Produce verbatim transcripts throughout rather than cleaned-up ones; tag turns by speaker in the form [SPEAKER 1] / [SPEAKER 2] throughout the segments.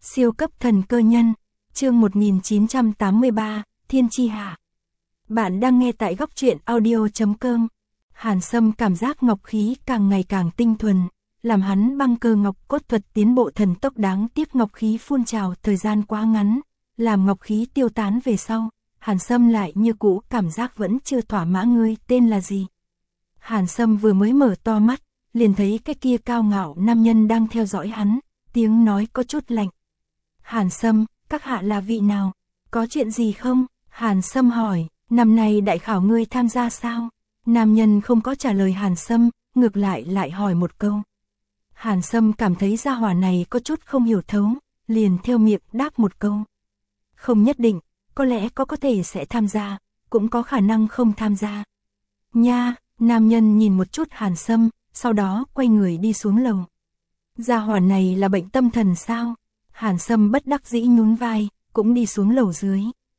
[SPEAKER 1] Siêu cấp thần cơ nhân, chương một nghìn chín trăm tám mươi ba, Thiên Chi Hạ. Bạn đang nghe tại góc truyện audio chấm com. Hàn Sâm cảm giác ngọc khí càng ngày càng tinh thuần, làm hắn băng cơ ngọc cốt thuật tiến bộ thần tốc, đáng tiếc ngọc khí phun trào thời gian quá ngắn, làm ngọc khí tiêu tán về sau, Hàn Sâm lại như cũ cảm giác vẫn chưa thỏa mãn. Ngươi tên là gì? Hàn Sâm vừa mới mở to mắt, liền thấy cái kia cao ngạo nam nhân đang theo dõi hắn, tiếng nói có chút lạnh. Hàn Sâm, các hạ là vị nào? Có chuyện gì không? Hàn Sâm hỏi, năm nay đại khảo ngươi tham gia sao? Nam nhân không có trả lời Hàn Sâm, ngược lại lại hỏi một câu. Hàn Sâm cảm thấy gia hỏa này có chút không hiểu thấu, liền theo miệng đáp một câu. Không nhất định, có lẽ có có thể sẽ tham gia, cũng có khả năng không tham gia. Nha, nam nhân nhìn một chút Hàn Sâm, sau đó quay người đi xuống lầu. Gia hỏa này là bệnh tâm thần sao? Hàn Sâm bất đắc dĩ nhún vai, cũng đi xuống lầu dưới.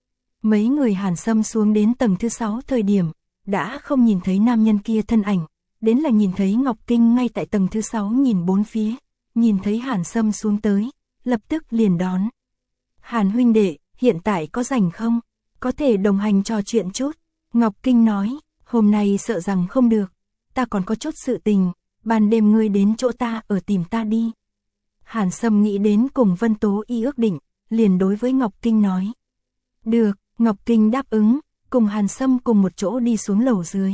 [SPEAKER 1] Mấy người Hàn Sâm xuống đến tầng thứ sáu thời điểm, đã không nhìn thấy nam nhân kia thân ảnh, đến là nhìn thấy Ngọc Kinh ngay tại tầng thứ sáu nhìn bốn phía, nhìn thấy Hàn Sâm xuống tới, lập tức liền đón. Hàn huynh đệ, hiện tại có rảnh không? Có thể đồng hành trò chuyện chút. Ngọc Kinh nói, hôm nay sợ rằng không được, ta còn có chút sự tình, ban đêm ngươi đến chỗ ta ở tìm ta đi. Hàn Sâm nghĩ đến cùng Vân Tố Y ước định, liền đối với Ngọc Kinh nói. Được, Ngọc Kinh đáp ứng, cùng Hàn Sâm cùng một chỗ đi xuống lầu dưới.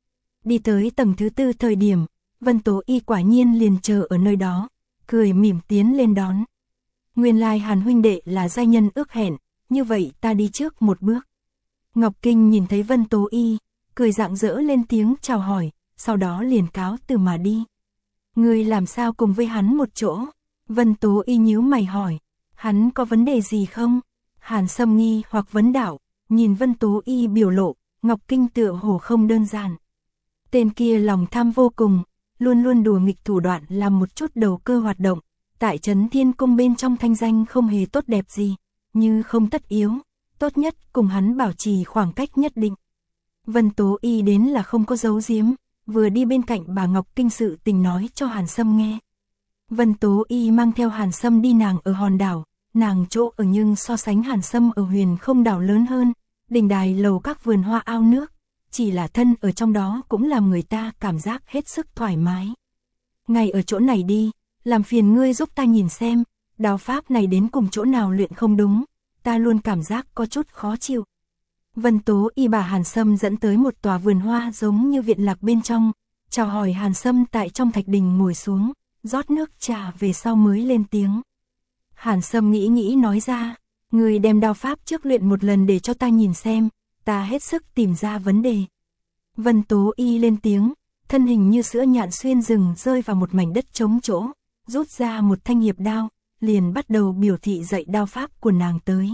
[SPEAKER 1] Đi tới tầng thứ tư thời điểm, Vân Tố Y quả nhiên liền chờ ở nơi đó, cười mỉm tiến lên đón. Nguyên lai Hàn huynh đệ là giai nhân ước hẹn, như vậy ta đi trước một bước. Ngọc Kinh nhìn thấy Vân Tố Y, cười rạng rỡ lên tiếng chào hỏi, sau đó liền cáo từ mà đi. Ngươi làm sao cùng với hắn một chỗ? Vân Tố Y nhíu mày hỏi, hắn có vấn đề gì không? Hàn Sâm nghi hoặc vấn đạo, nhìn Vân Tố Y biểu lộ, Ngọc Kinh tựa hồ không đơn giản. Tên kia lòng tham vô cùng, luôn luôn đùa nghịch thủ đoạn làm một chút đầu cơ hoạt động, tại Trấn Thiên Cung bên trong thanh danh không hề tốt đẹp gì, như không tất yếu, tốt nhất cùng hắn bảo trì khoảng cách nhất định. Vân Tố Y đến là không có giấu giếm, vừa đi bên cạnh bà Ngọc Kinh sự tình nói cho Hàn Sâm nghe. Vân Tố Y mang theo Hàn Sâm đi nàng ở hòn đảo, nàng chỗ ở nhưng so sánh Hàn Sâm ở huyền không đảo lớn hơn, đình đài lầu các vườn hoa ao nước, chỉ là thân ở trong đó cũng làm người ta cảm giác hết sức thoải mái. Ngay ở chỗ này đi, làm phiền ngươi giúp ta nhìn xem, đao pháp này đến cùng chỗ nào luyện không đúng, ta luôn cảm giác có chút khó chịu. Vân Tố Y bà Hàn Sâm dẫn tới một tòa vườn hoa giống như viện lạc bên trong, chào hỏi Hàn Sâm tại trong thạch đình ngồi xuống, rót nước trà về sau mới lên tiếng. Hàn Sâm nghĩ nghĩ nói ra, người đem đao pháp trước luyện một lần để cho ta nhìn xem, ta hết sức tìm ra vấn đề. Vân Tố Y lên tiếng, thân hình như sữa nhạn xuyên rừng rơi vào một mảnh đất trống chỗ, rút ra một thanh hiệp đao, liền bắt đầu biểu thị dạy đao pháp của nàng tới.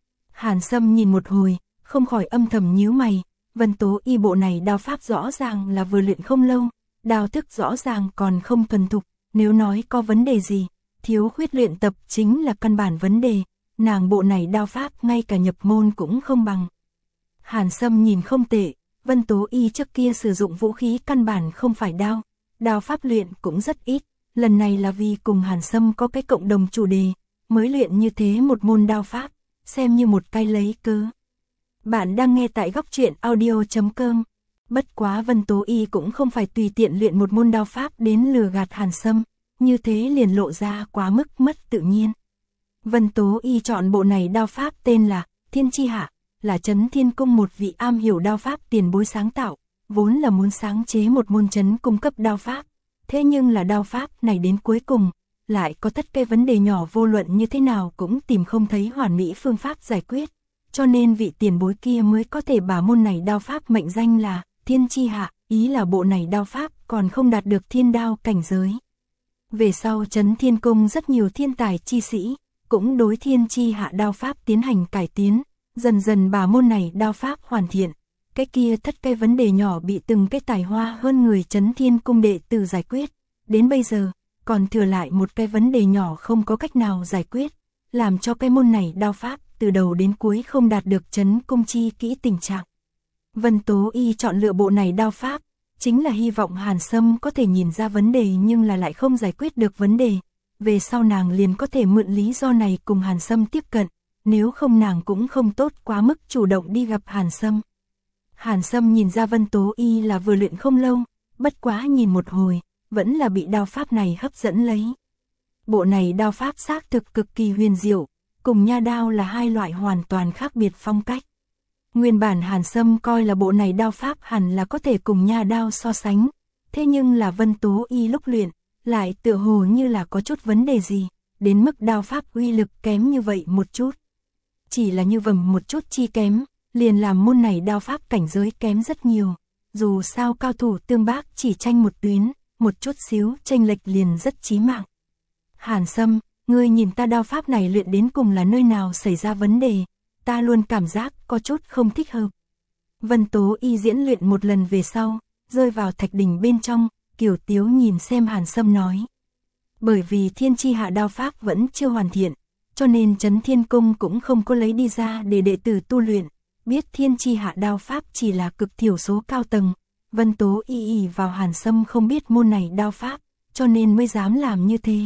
[SPEAKER 1] Hàn Sâm nhìn một hồi, không khỏi âm thầm nhíu mày, Vân Tố Y bộ này đao pháp rõ ràng là vừa luyện không lâu, đao thức rõ ràng còn không thuần thục, nếu nói có vấn đề gì, thiếu khuyết luyện tập chính là căn bản vấn đề, nàng bộ này đao pháp ngay cả nhập môn cũng không bằng. Hàn Sâm nhìn không tệ, Vân Tố Y trước kia sử dụng vũ khí căn bản không phải đao, đao pháp luyện cũng rất ít, lần này là vì cùng Hàn Sâm có cái cộng đồng chủ đề, mới luyện như thế một môn đao pháp, xem như một cái lấy cớ. Bạn đang nghe tại góc truyện audio chấm com. Bất quá Vân Tố Y cũng không phải tùy tiện luyện một môn đao pháp đến lừa gạt Hàn Sâm, như thế liền lộ ra quá mức mất tự nhiên. Vân Tố Y chọn bộ này đao pháp tên là Thiên Chi Hạ, là Trấn Thiên Cung một vị am hiểu đao pháp tiền bối sáng tạo, vốn là muốn sáng chế một môn trấn cung cấp đao pháp, thế nhưng là đao pháp này đến cuối cùng, lại có tất cái vấn đề nhỏ vô luận như thế nào cũng tìm không thấy hoàn mỹ phương pháp giải quyết, cho nên vị tiền bối kia mới có thể bả môn này đao pháp mệnh danh là Thiên Chi Hạ, ý là bộ này đao pháp còn không đạt được thiên đao cảnh giới. Về sau Trấn Thiên Cung rất nhiều thiên tài chi sĩ, cũng đối Thiên Chi Hạ đao pháp tiến hành cải tiến, dần dần bả môn này đao pháp hoàn thiện, cái kia thất cái vấn đề nhỏ bị từng cái tài hoa hơn người Trấn Thiên Cung đệ tử giải quyết, đến bây giờ, còn thừa lại một cái vấn đề nhỏ không có cách nào giải quyết, làm cho cái môn này đao pháp từ đầu đến cuối không đạt được Trấn Cung chi kỹ tình trạng. Vân Tố Y chọn lựa bộ này đao pháp, chính là hy vọng Hàn Sâm có thể nhìn ra vấn đề nhưng là lại không giải quyết được vấn đề, về sau nàng liền có thể mượn lý do này cùng Hàn Sâm tiếp cận, nếu không nàng cũng không tốt quá mức chủ động đi gặp Hàn Sâm. Hàn Sâm nhìn ra Vân Tố Y là vừa luyện không lâu, bất quá nhìn một hồi, vẫn là bị đao pháp này hấp dẫn lấy. Bộ này đao pháp xác thực cực kỳ huyền diệu, cùng nha đao là hai loại hoàn toàn khác biệt phong cách. Nguyên bản Hàn Sâm coi là bộ này đao pháp hẳn là có thể cùng nha đao so sánh, thế nhưng là Vân Tố Y lúc luyện, lại tựa hồ như là có chút vấn đề gì, đến mức đao pháp uy lực kém như vậy một chút. Chỉ là như vầm một chút chi kém, liền làm môn này đao pháp cảnh giới kém rất nhiều, dù sao cao thủ tương bác chỉ tranh một tuyến, một chút xíu chênh lệch liền rất chí mạng. Hàn Sâm, ngươi nhìn ta đao pháp này luyện đến cùng là nơi nào xảy ra vấn đề, ta luôn cảm giác có chút không thích hợp. Vân Tố Y diễn luyện một lần về sau, rơi vào thạch đỉnh bên trong, Kiều Tiếu nhìn xem Hàn Sâm nói. Bởi vì Thiên Chi Hạ đao pháp vẫn chưa hoàn thiện, cho nên Trấn Thiên Cung cũng không có lấy đi ra để đệ tử tu luyện, biết Thiên Chi Hạ đao pháp chỉ là cực thiểu số cao tầng. Vân Tố Y ỷ vào Hàn Sâm không biết môn này đao pháp, cho nên mới dám làm như thế.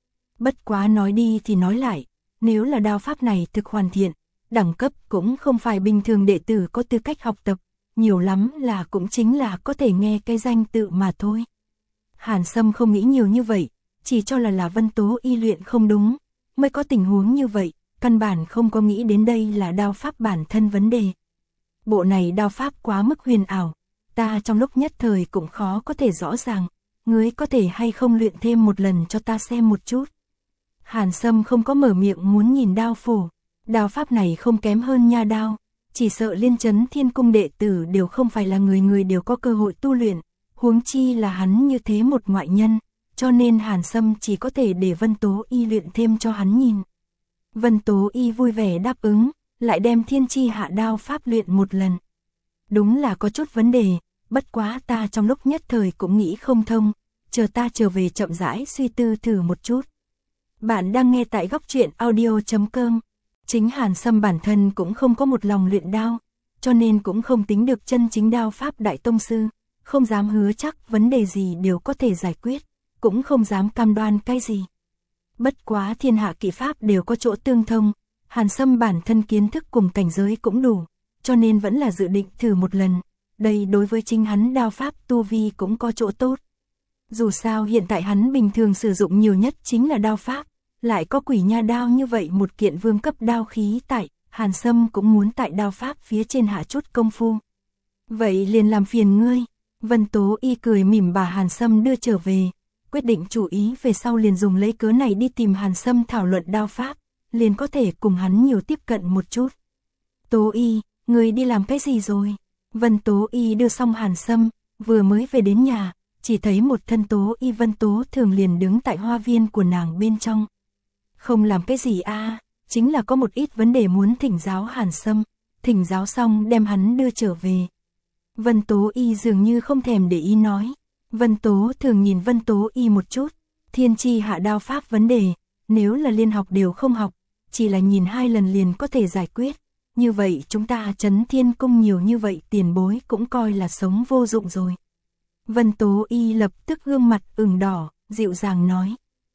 [SPEAKER 1] Bất quá nói đi thì nói lại, nếu là đao pháp này thực hoàn thiện, đẳng cấp cũng không phải bình thường đệ tử có tư cách học tập, nhiều lắm là cũng chính là có thể nghe cái danh tự mà thôi. Hàn Sâm không nghĩ nhiều như vậy, chỉ cho là là Vân Tố Y luyện không đúng, mới có tình huống như vậy, căn bản không có nghĩ đến đây là đao pháp bản thân vấn đề. Bộ này đao pháp quá mức huyền ảo, ta trong lúc nhất thời cũng khó có thể rõ ràng, ngươi có thể hay không luyện thêm một lần cho ta xem một chút. Hàn Sâm không có mở miệng muốn nhìn đao phổ, đao pháp này không kém hơn nha đao, chỉ sợ Liên Trấn Thiên Cung đệ tử đều không phải là người người đều có cơ hội tu luyện, huống chi là hắn như thế một ngoại nhân, cho nên Hàn Sâm chỉ có thể để Vân Tố Y luyện thêm cho hắn nhìn. Vân Tố Y vui vẻ đáp ứng, lại đem Thiên Chi Hạ đao pháp luyện một lần. Đúng là có chút vấn đề, bất quá ta trong lúc nhất thời cũng nghĩ không thông, chờ ta trở về chậm rãi suy tư thử một chút. Bạn đang nghe tại góc truyện audio chấm com. Chính Hàn Sâm bản thân cũng không có một lòng luyện đao, cho nên cũng không tính được chân chính đao pháp đại tông sư, không dám hứa chắc vấn đề gì đều có thể giải quyết, cũng không dám cam đoan cái gì. Bất quá thiên hạ kỹ pháp đều có chỗ tương thông, Hàn Sâm bản thân kiến thức cùng cảnh giới cũng đủ, cho nên vẫn là dự định thử một lần, đây đối với chính hắn đao pháp tu vi cũng có chỗ tốt. Dù sao hiện tại hắn bình thường sử dụng nhiều nhất chính là đao pháp, lại có quỷ nha đao như vậy một kiện vương cấp đao khí tại, Hàn Sâm cũng muốn tại đao pháp phía trên hạ chút công phu. Vậy liền làm phiền ngươi. Vân Tố Y cười mỉm bà Hàn Sâm đưa trở về, quyết định chủ ý về sau liền dùng lấy cớ này đi tìm Hàn Sâm thảo luận đao pháp, liền có thể cùng hắn nhiều tiếp cận một chút. Tố Y, ngươi đi làm cái gì rồi? Vân Tố Y đưa xong Hàn Sâm, vừa mới về đến nhà, chỉ thấy một thân Tố Y Vân Tố Thường liền đứng tại hoa viên của nàng bên trong. Không làm cái gì a, à, chính là có một ít vấn đề muốn thỉnh giáo Hàn Sâm, thỉnh giáo xong đem hắn đưa trở về. Vân Tố Y dường như không thèm để ý nói. Vân Tố Thường nhìn Vân Tố Y một chút, Thiên Chi Hạ đao pháp vấn đề, nếu là liên học đều không học, chỉ là nhìn hai lần liền có thể giải quyết, như vậy chúng ta Trấn Thiên Cung nhiều như vậy tiền bối cũng coi là sống vô dụng rồi. Vân Tố Y lập tức gương mặt ửng đỏ, dịu dàng nói.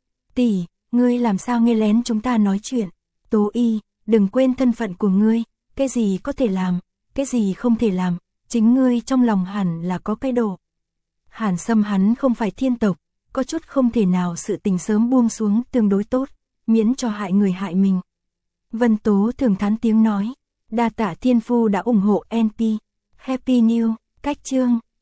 [SPEAKER 1] Tỷ, ngươi làm sao nghe lén chúng ta nói chuyện? Tố Y, đừng quên thân phận của ngươi, cái gì có thể làm, cái gì không thể làm, chính ngươi trong lòng hẳn là có cái độ. Hàn Sâm hắn không phải thiên tộc, có chút không thể nào sự tình sớm buông xuống tương đối tốt, miễn cho hại người hại mình. Vân Tố Thường thán tiếng nói, đa tạ thiên phu đã ủng hộ en pê, Happy New, cách chương.